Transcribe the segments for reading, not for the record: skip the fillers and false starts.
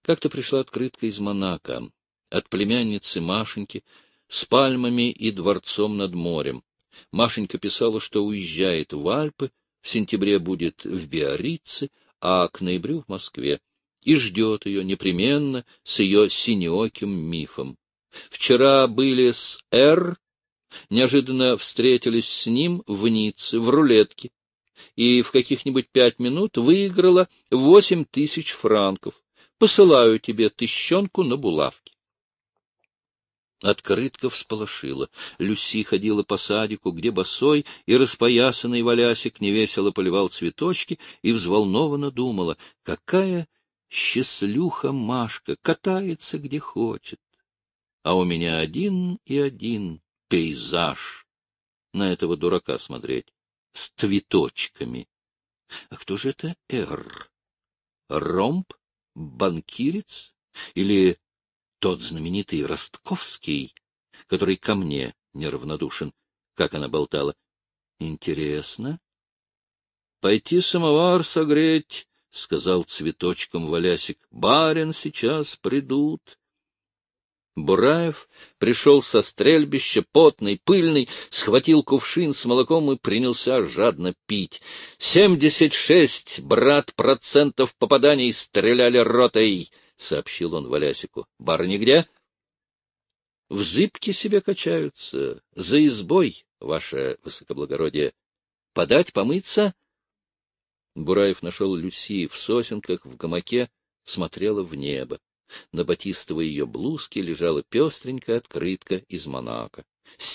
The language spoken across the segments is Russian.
Как-то пришла открытка из Монако от племянницы Машеньки с пальмами и дворцом над морем. Машенька писала, что уезжает в Альпы, в сентябре будет в Биаррице, а к ноябрю в Москве, и ждет ее непременно с ее синеоким мифом. Вчера были с Р, неожиданно встретились с ним в Ницце, в рулетке, и в каких-нибудь 5 минут выиграла 8000 франков. Посылаю тебе тыщенку на булавки. Открытка всполошила. Люси ходила по садику, где босой и распоясанный Валясик невесело поливал цветочки, и взволнованно думала, какая счастливуха Машка, катается где хочет. А у меня один и один пейзаж на этого дурака смотреть, с цветочками. А кто же это Р? Ромб? Банкирец? Или тот знаменитый Ростковский, который ко мне неравнодушен, как она болтала? Интересно. — Пойти самовар согреть, — сказал цветочком Валясик. — Барин сейчас придут. Бураев пришел со стрельбища, потный, пыльный, схватил кувшин с молоком и принялся жадно пить. 76, брат, процентов попаданий стреляли ротой, — сообщил он Валясику. — Барыни где? — В зыбке себе качаются. За избой, ваше высокоблагородие. Подать, помыться? Бураев нашел Люси в сосенках, в гамаке, смотрела в небо. На батистовой ее блузке лежала пестренькая открытка из Монако.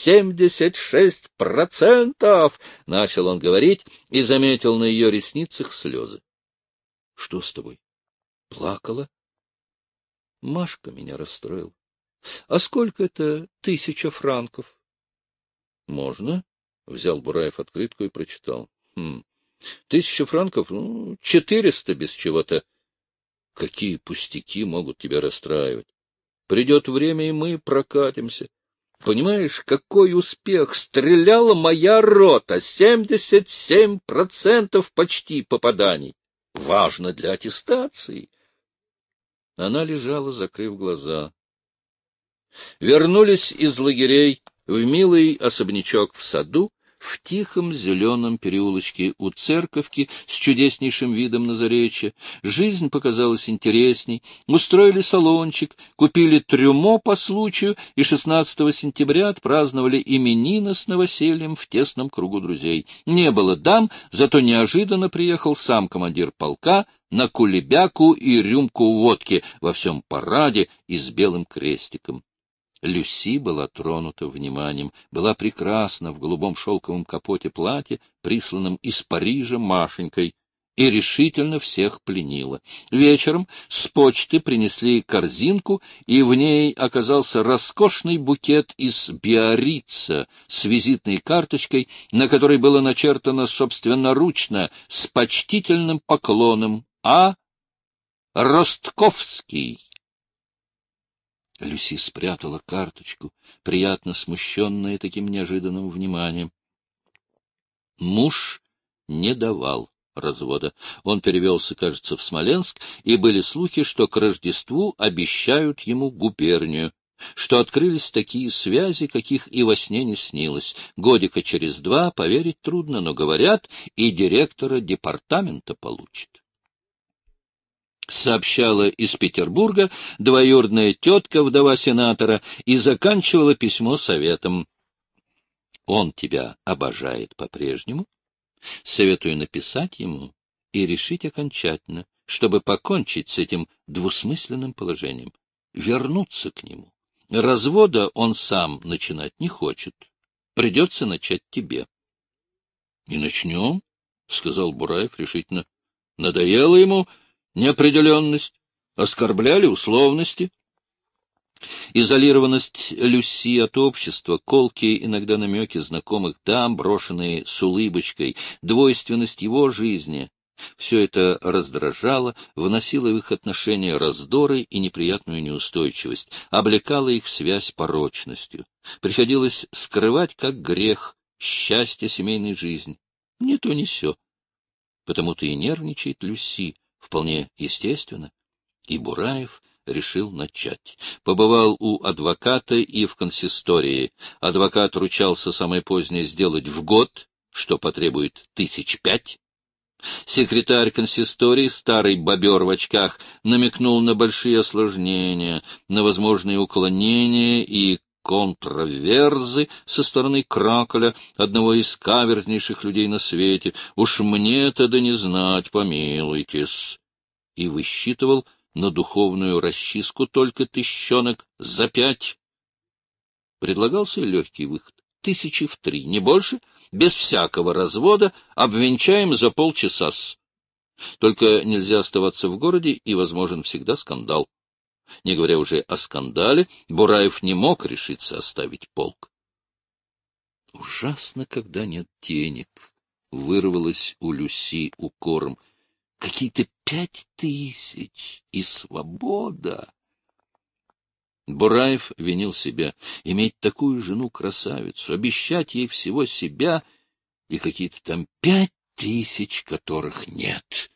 76%! — начал он говорить и заметил на ее ресницах слезы. — Что с тобой? Плакала? Машка меня расстроила. — А сколько это 1000 франков? — Можно? — взял Бураев открытку и прочитал. — 1000 франков? 400 без чего-то. Какие пустяки могут тебя расстраивать? Придет время, и мы прокатимся. Понимаешь, какой успех! Стреляла моя рота! 77% почти попаданий. Важно для аттестации. Она лежала, закрыв глаза. Вернулись из лагерей в милый особнячок в саду, в тихом зеленом переулочке у церковки с чудеснейшим видом на заречье. Жизнь показалась интересней. Устроили салончик, купили трюмо по случаю и 16 сентября отпраздновали именины с новосельем в тесном кругу друзей. Не было дам, зато неожиданно приехал сам командир полка на кулебяку и рюмку водки во всем параде и с белым крестиком. Люси была тронута вниманием, была прекрасна в голубом шелковом капоте платье, присланном из Парижа Машенькой, и решительно всех пленила. Вечером с почты принесли корзинку, и в ней оказался роскошный букет из Биаррица с визитной карточкой, на которой было начертано собственноручно с почтительным поклоном «А. Ростковский». Люси спрятала карточку, приятно смущенная таким неожиданным вниманием. Муж не давал развода. Он перевелся, кажется, в Смоленск, и были слухи, что к Рождеству обещают ему губернию, что открылись такие связи, каких и во сне не снилось. Годика через 2, поверить трудно, но говорят, и директора департамента получит. Сообщала из Петербурга двоюродная тетка, вдова сенатора, и заканчивала письмо советом. Он тебя обожает по-прежнему. Советую написать ему и решить окончательно, чтобы покончить с этим двусмысленным положением, вернуться к нему. Развода он сам начинать не хочет. Придется начать тебе. — И начнем, — сказал Бураев решительно. Надоело ему неопределенность, оскорбляли условности. Изолированность Люси от общества, колкие иногда намеки знакомых дам, брошенные с улыбочкой, двойственность его жизни — все это раздражало, вносило в их отношения раздоры и неприятную неустойчивость, облекало их связь порочностью. Приходилось скрывать, как грех, счастье семейной жизни. Ни то ни сё. Потому-то и нервничает Люси, вполне естественно. И Бураев решил начать. Побывал у адвоката и в консистории. Адвокат ручался самое позднее сделать в год, что потребует 5 000. Секретарь консистории, старый бобер в очках, намекнул на большие осложнения, на возможные уклонения и контраверзы со стороны Краколя, одного из каверзнейших людей на свете. «Уж мне-то да не знать, помилуйтесь!» И высчитывал на духовную расчистку только 5 000 Предлагался легкий выход. 3 000, не больше, без всякого развода, обвенчаем за полчаса-с. Только нельзя оставаться в городе, и возможен всегда скандал. Не говоря уже о скандале, Бураев не мог решиться оставить полк. Ужасно, когда нет денег, вырвалось у Люси укором. Какие-то 5 000 и свобода! Бураев винил себя. Иметь такую жену-красавицу, обещать ей всего себя и какие-то там 5 000, которых нет.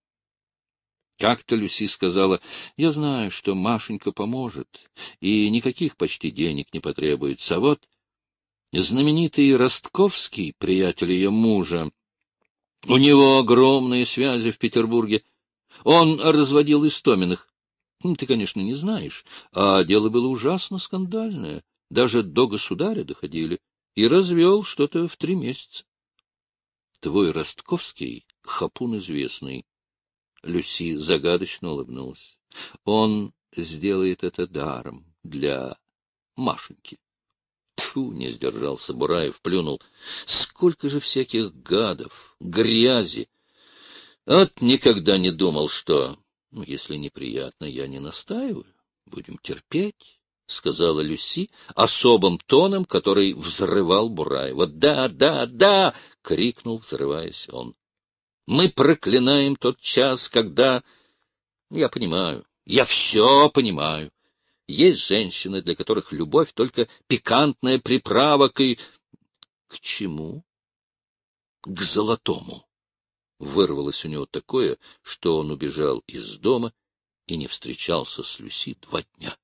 Как-то Люси сказала: «Я знаю, что Машенька поможет, и никаких почти денег не потребуется. А вот знаменитый Ростковский, приятель ее мужа, у него огромные связи в Петербурге. Он разводил Истоминых. Ты, конечно, не знаешь, а дело было ужасно скандальное. Даже до государя доходили. И развел что-то в 3 месяца. Твой Ростковский — хапун известный». Люси загадочно улыбнулась. Он сделает это даром для Машеньки. Тьфу, не сдержался Бураев, плюнул. Сколько же всяких гадов, грязи! Вот никогда не думал, что... если неприятно, я не настаиваю. Будем терпеть, — сказала Люси особым тоном, который взрывал Бураева. Да, да, да! — крикнул, взрываясь он. Мы проклинаем тот час, когда... Я понимаю, я все понимаю. Есть женщины, для которых любовь — только пикантная приправа к... К чему? К золотому. Вырвалось у него такое, что он убежал из дома и не встречался с Люси 2 дня.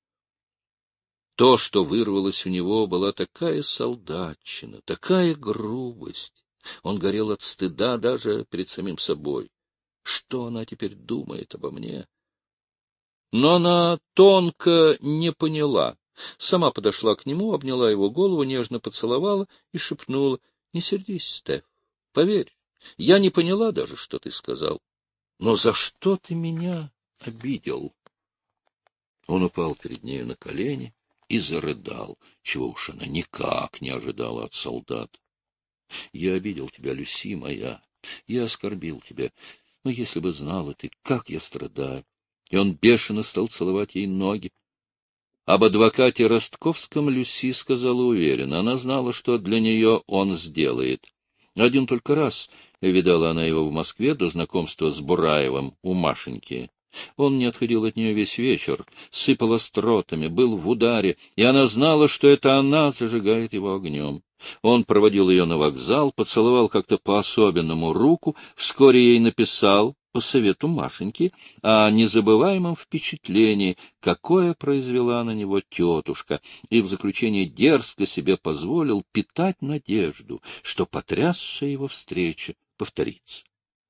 То, что вырвалось у него, была такая солдатчина, такая грубость. Он горел от стыда даже перед самим собой. Что она теперь думает обо мне? Но она тонко не поняла. Сама подошла к нему, обняла его голову, нежно поцеловала и шепнула: — Не сердись, Стеф, поверь, я не поняла даже, что ты сказал. Но за что ты меня обидел? Он упал перед нею на колени и зарыдал, чего уж она никак не ожидала от солдат. — Я обидел тебя, Люси моя, я оскорбил тебя. Но если бы знала ты, как я страдаю. И он бешено стал целовать ей ноги. Об адвокате Ростковском Люси сказала уверенно. Она знала, что для нее он сделает. Один только раз видала она его в Москве до знакомства с Бураевым у Машеньки. Он не отходил от нее весь вечер, сыпал остротами, был в ударе, и она знала, что это она зажигает его огнем. Он проводил ее на вокзал, поцеловал как-то по-особенному руку, вскоре ей написал, по совету Машеньки, о незабываемом впечатлении, какое произвела на него тетушка, и в заключение дерзко себе позволил питать надежду, что потрясшая его встреча повторится.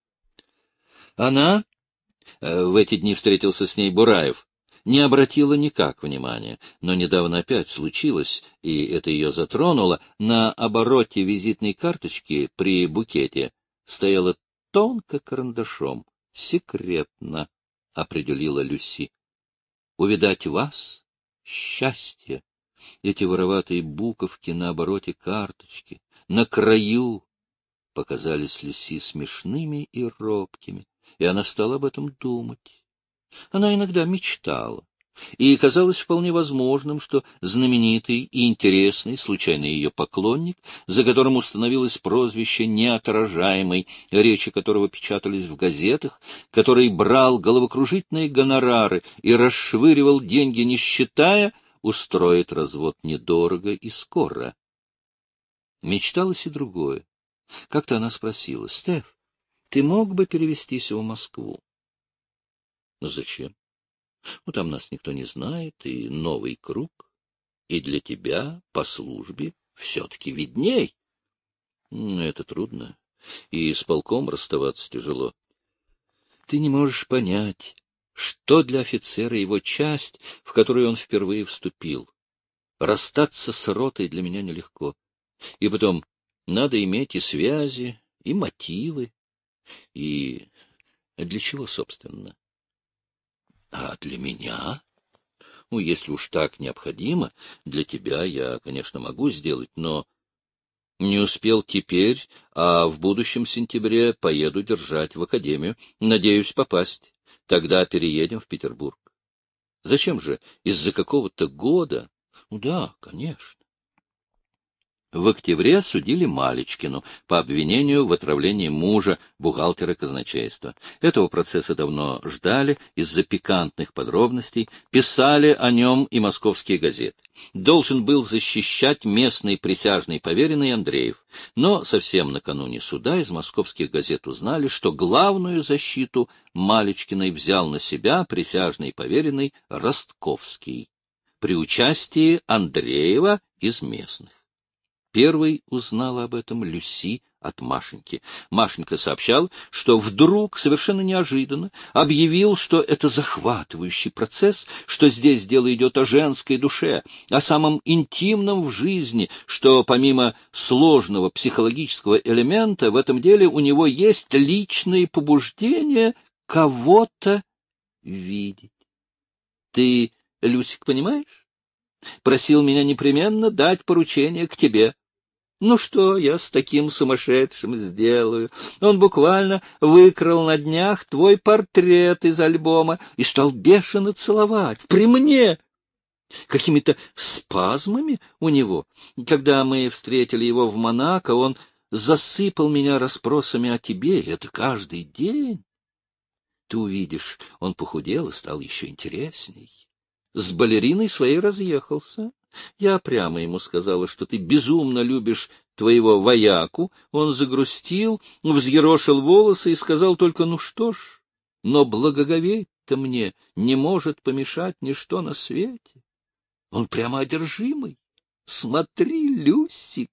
Она... В эти дни встретился с ней Бураев. Не обратила никак внимания, но недавно опять случилось, и это ее затронуло, на обороте визитной карточки при букете стояло тонко карандашом: «Секретно», — определила Люси. «Увидать вас — счастье». Эти вороватые буковки на обороте карточки, на краю, показались Люси смешными и робкими, и она стала об этом думать. Она иногда мечтала, и казалось вполне возможным, что знаменитый и интересный, случайно ее поклонник, за которым установилось прозвище «Неотражаемый», речи которого печатались в газетах, который брал головокружительные гонорары и расшвыривал деньги, не считая, устроит развод недорого и скоро. Мечталось и другое. Как-то она спросила: — Стеф, ты мог бы перевестись в Москву? — Ну, зачем? Ну, там нас никто не знает, и новый круг. И для тебя по службе все-таки видней. Это трудно, и с полком расставаться тяжело. Ты не можешь понять, что для офицера его часть, в которую он впервые вступил. Расстаться с ротой для меня нелегко. И потом, надо иметь и связи, и мотивы. И для чего, собственно? А для меня? Ну, если уж так необходимо, для тебя я, конечно, могу сделать, но не успел теперь, а в будущем сентябре поеду держать в академию. Надеюсь попасть. Тогда переедем в Петербург. Зачем же из-за какого-то года? Ну да, конечно. В октябре судили Малечкину по обвинению в отравлении мужа, бухгалтера казначейства. Этого процесса давно ждали из-за пикантных подробностей, писали о нем и московские газеты. Должен был защищать местный присяжный поверенный Андреев. Но совсем накануне суда из московских газет узнали, что главную защиту Малечкиной взял на себя присяжный поверенный Ростковский при участии Андреева из местных. Первой узнала об этом Люси от Машеньки. Машенька сообщал, что вдруг, совершенно неожиданно, объявил, что это захватывающий процесс, что здесь дело идет о женской душе, о самом интимном в жизни, что помимо сложного психологического элемента в этом деле у него есть личные побуждения кого-то видеть. Ты, Люсик, понимаешь? Просил меня непременно дать поручение к тебе. Ну что я с таким сумасшедшим сделаю? Он буквально выкрал на днях твой портрет из альбома и стал бешено целовать. При мне! Какими-то спазмами у него. Когда мы встретили его в Монако, он засыпал меня расспросами о тебе, и это каждый день. Ты увидишь, он похудел и стал еще интересней. С балериной своей разъехался. Я прямо ему сказала, что ты безумно любишь твоего вояку. Он загрустил, взъерошил волосы и сказал только: ну что ж, но благоговеть-то мне не может помешать ничто на свете. Он прямо одержимый. Смотри, Люсик.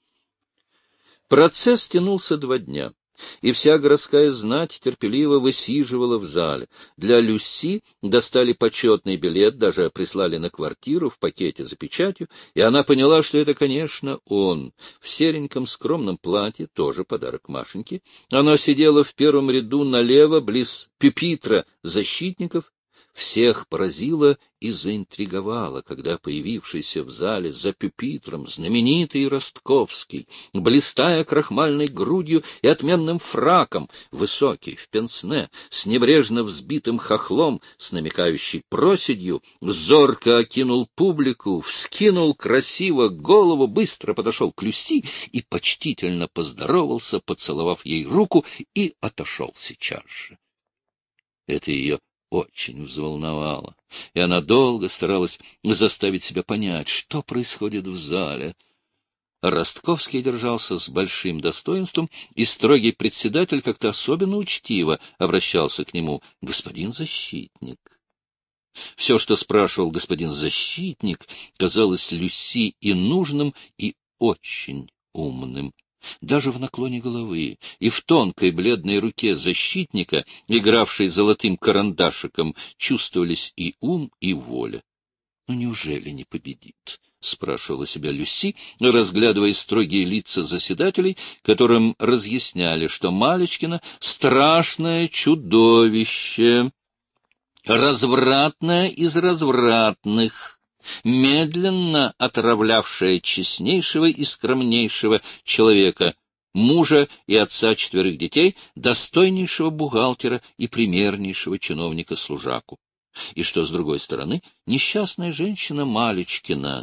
Процесс тянулся 2 дня. И вся городская знать терпеливо высиживала в зале. Для Люси достали почетный билет, даже прислали на квартиру в пакете за печатью, и она поняла, что это, конечно, он. В сереньком скромном платье, тоже подарок Машеньке. Она сидела в первом ряду налево, близ пюпитра защитников. Всех поразило и заинтриговало, когда появившийся в зале за пюпитром знаменитый Ростковский, блистая крахмальной грудью и отменным фраком, высокий, в пенсне, с небрежно взбитым хохлом, с намекающей проседью, зорко окинул публику, вскинул красиво голову, быстро подошел к Люси и почтительно поздоровался, поцеловав ей руку, и отошел сейчас же. Это ее очень взволновало, и она долго старалась заставить себя понять, что происходит в зале. Ростковский держался с большим достоинством, и строгий председатель как-то особенно учтиво обращался к нему: господин защитник. Все, что спрашивал господин защитник, казалось Люси и нужным, и очень умным. Даже в наклоне головы и в тонкой бледной руке защитника, игравшей золотым карандашиком, чувствовались и ум, и воля. «Ну, неужели не победит?» — спрашивала себя Люси, разглядывая строгие лица заседателей, которым разъясняли, что Малечкина — страшное чудовище, развратное из развратных, медленно отравлявшая честнейшего и скромнейшего человека, мужа и отца 4 детей, достойнейшего бухгалтера и примернейшего чиновника-служаку. И что, с другой стороны, несчастная женщина Малечкина,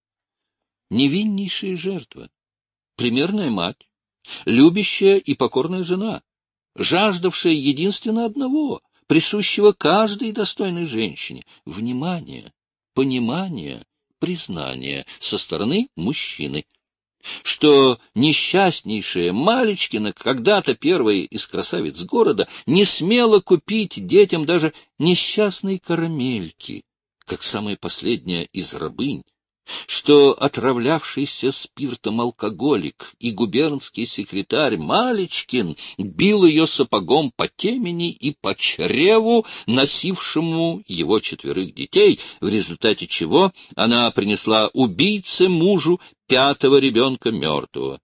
невиннейшая жертва, примерная мать, любящая и покорная жена, жаждавшая единственно одного, присущего каждой достойной женщине — внимания, понимания, признания со стороны мужчины. что несчастнейшая Малечкина, когда-то первая из красавиц города, не смела купить детям даже несчастной карамельки, как самая последняя из рабынь, что отравлявшийся спиртом алкоголик и губернский секретарь Малечкин бил ее сапогом по темени и по чреву, носившему его 4 детей, в результате чего она принесла убийце мужу 5-го ребенка мертвого.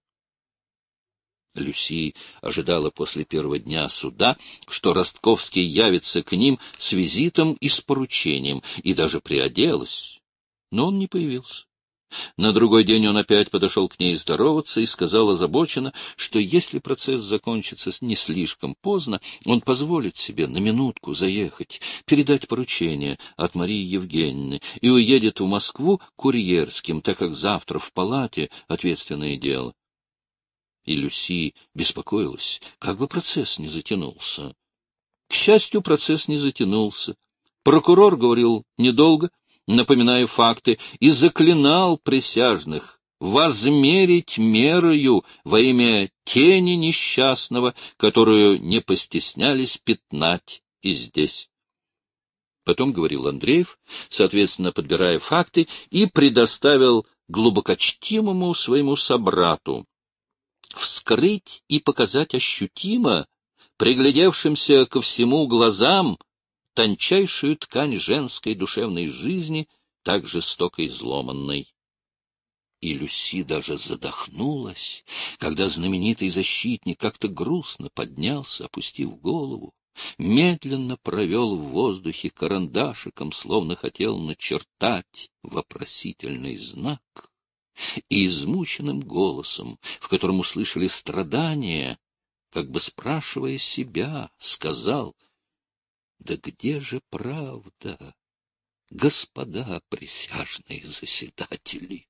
Люси ожидала после первого дня суда, что Ростковский явится к ним с визитом и с поручением, и даже приоделась. Но он не появился. На другой день он опять подошел к ней здороваться и сказал озабоченно, что если процесс закончится не слишком поздно, он позволит себе на минутку заехать, передать поручение от Марии Евгеньевны и уедет в Москву курьерским, так как завтра в палате ответственное дело. И Люси беспокоилась, как бы процесс не затянулся. К счастью, процесс не затянулся. Прокурор говорил недолго, напоминая факты, и заклинал присяжных возмерить мерою во имя тени несчастного, которую не постеснялись пятнать и здесь. Потом говорил Андреев, соответственно, подбирая факты, и предоставил глубокочтимому своему собрату вскрыть и показать ощутимо, приглядевшимся ко всему глазам, тончайшую ткань женской душевной жизни, так жестоко изломанной. И Люси даже задохнулась, когда знаменитый защитник как-то грустно поднялся, опустив голову, медленно провел в воздухе карандашиком, словно хотел начертать вопросительный знак, и измученным голосом, в котором услышали страдания, как бы спрашивая себя, сказал: «Да где же правда, господа присяжные заседатели?»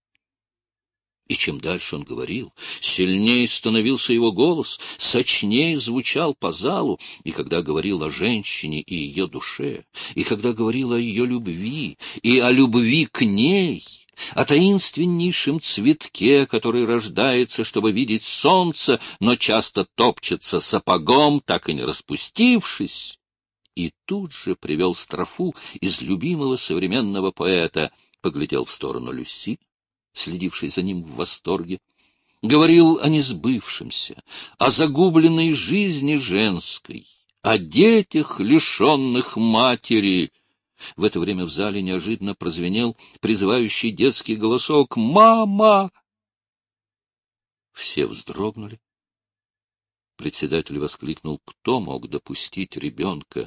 И чем дальше он говорил, сильнее становился его голос, сочнее звучал по залу, и когда говорил о женщине и ее душе, и когда говорил о ее любви, и о любви к ней, о таинственнейшем цветке, который рождается, чтобы видеть солнце, но часто топчется сапогом, так и не распустившись, и тут же привел строфу из любимого современного поэта, поглядел в сторону Люси, следившей за ним в восторге, говорил о несбывшемся, о загубленной жизни женской, о детях, лишенных матери. В это время в зале неожиданно прозвенел призывающий детский голосок: «Мама!» Все вздрогнули. Председатель воскликнул: «Кто мог допустить ребенка?»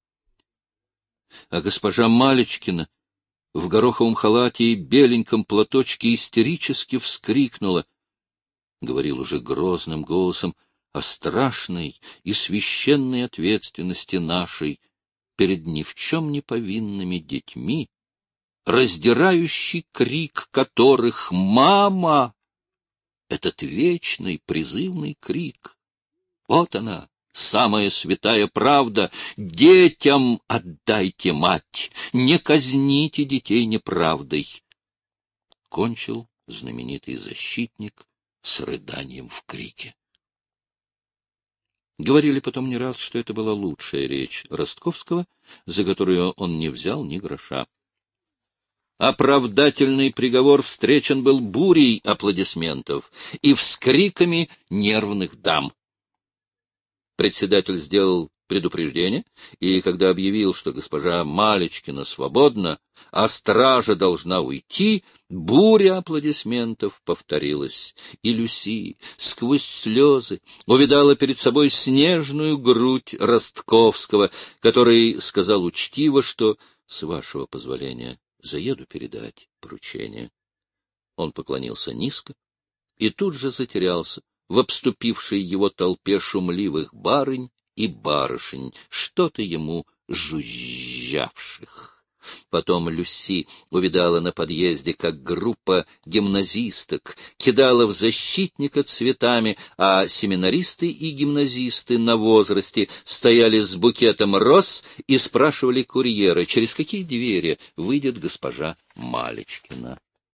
А госпожа Малечкина в гороховом халате и беленьком платочке истерически вскрикнула. Говорил уже грозным голосом о страшной и священной ответственности нашей перед ни в чем не повинными детьми, раздирающий крик которых «Мама!» Этот вечный призывный крик. Вот она, самая святая правда: детям отдайте мать, не казните детей неправдой. Кончил знаменитый защитник с рыданием в крике. Говорили потом не раз, что это была лучшая речь Ростковского, за которую он не взял ни гроша. Оправдательный приговор встречен был бурей аплодисментов и вскриками нервных дам. Председатель сделал предупреждение, и когда объявил, что госпожа Малечкина свободна, а стража должна уйти, буря аплодисментов повторилась, и Люси сквозь слезы увидала перед собой снежную грудь Ростковского, который сказал учтиво, что, с вашего позволения, заеду передать поручение. Он поклонился низко и тут же затерялся в обступившей его толпе шумливых барынь и барышень, что-то ему жужжавших. Потом Люси увидала на подъезде, как группа гимназисток кидала в защитника цветами, а семинаристы и гимназисты на возрасте стояли с букетом роз и спрашивали курьера, через какие двери выйдет госпожа Малечкина.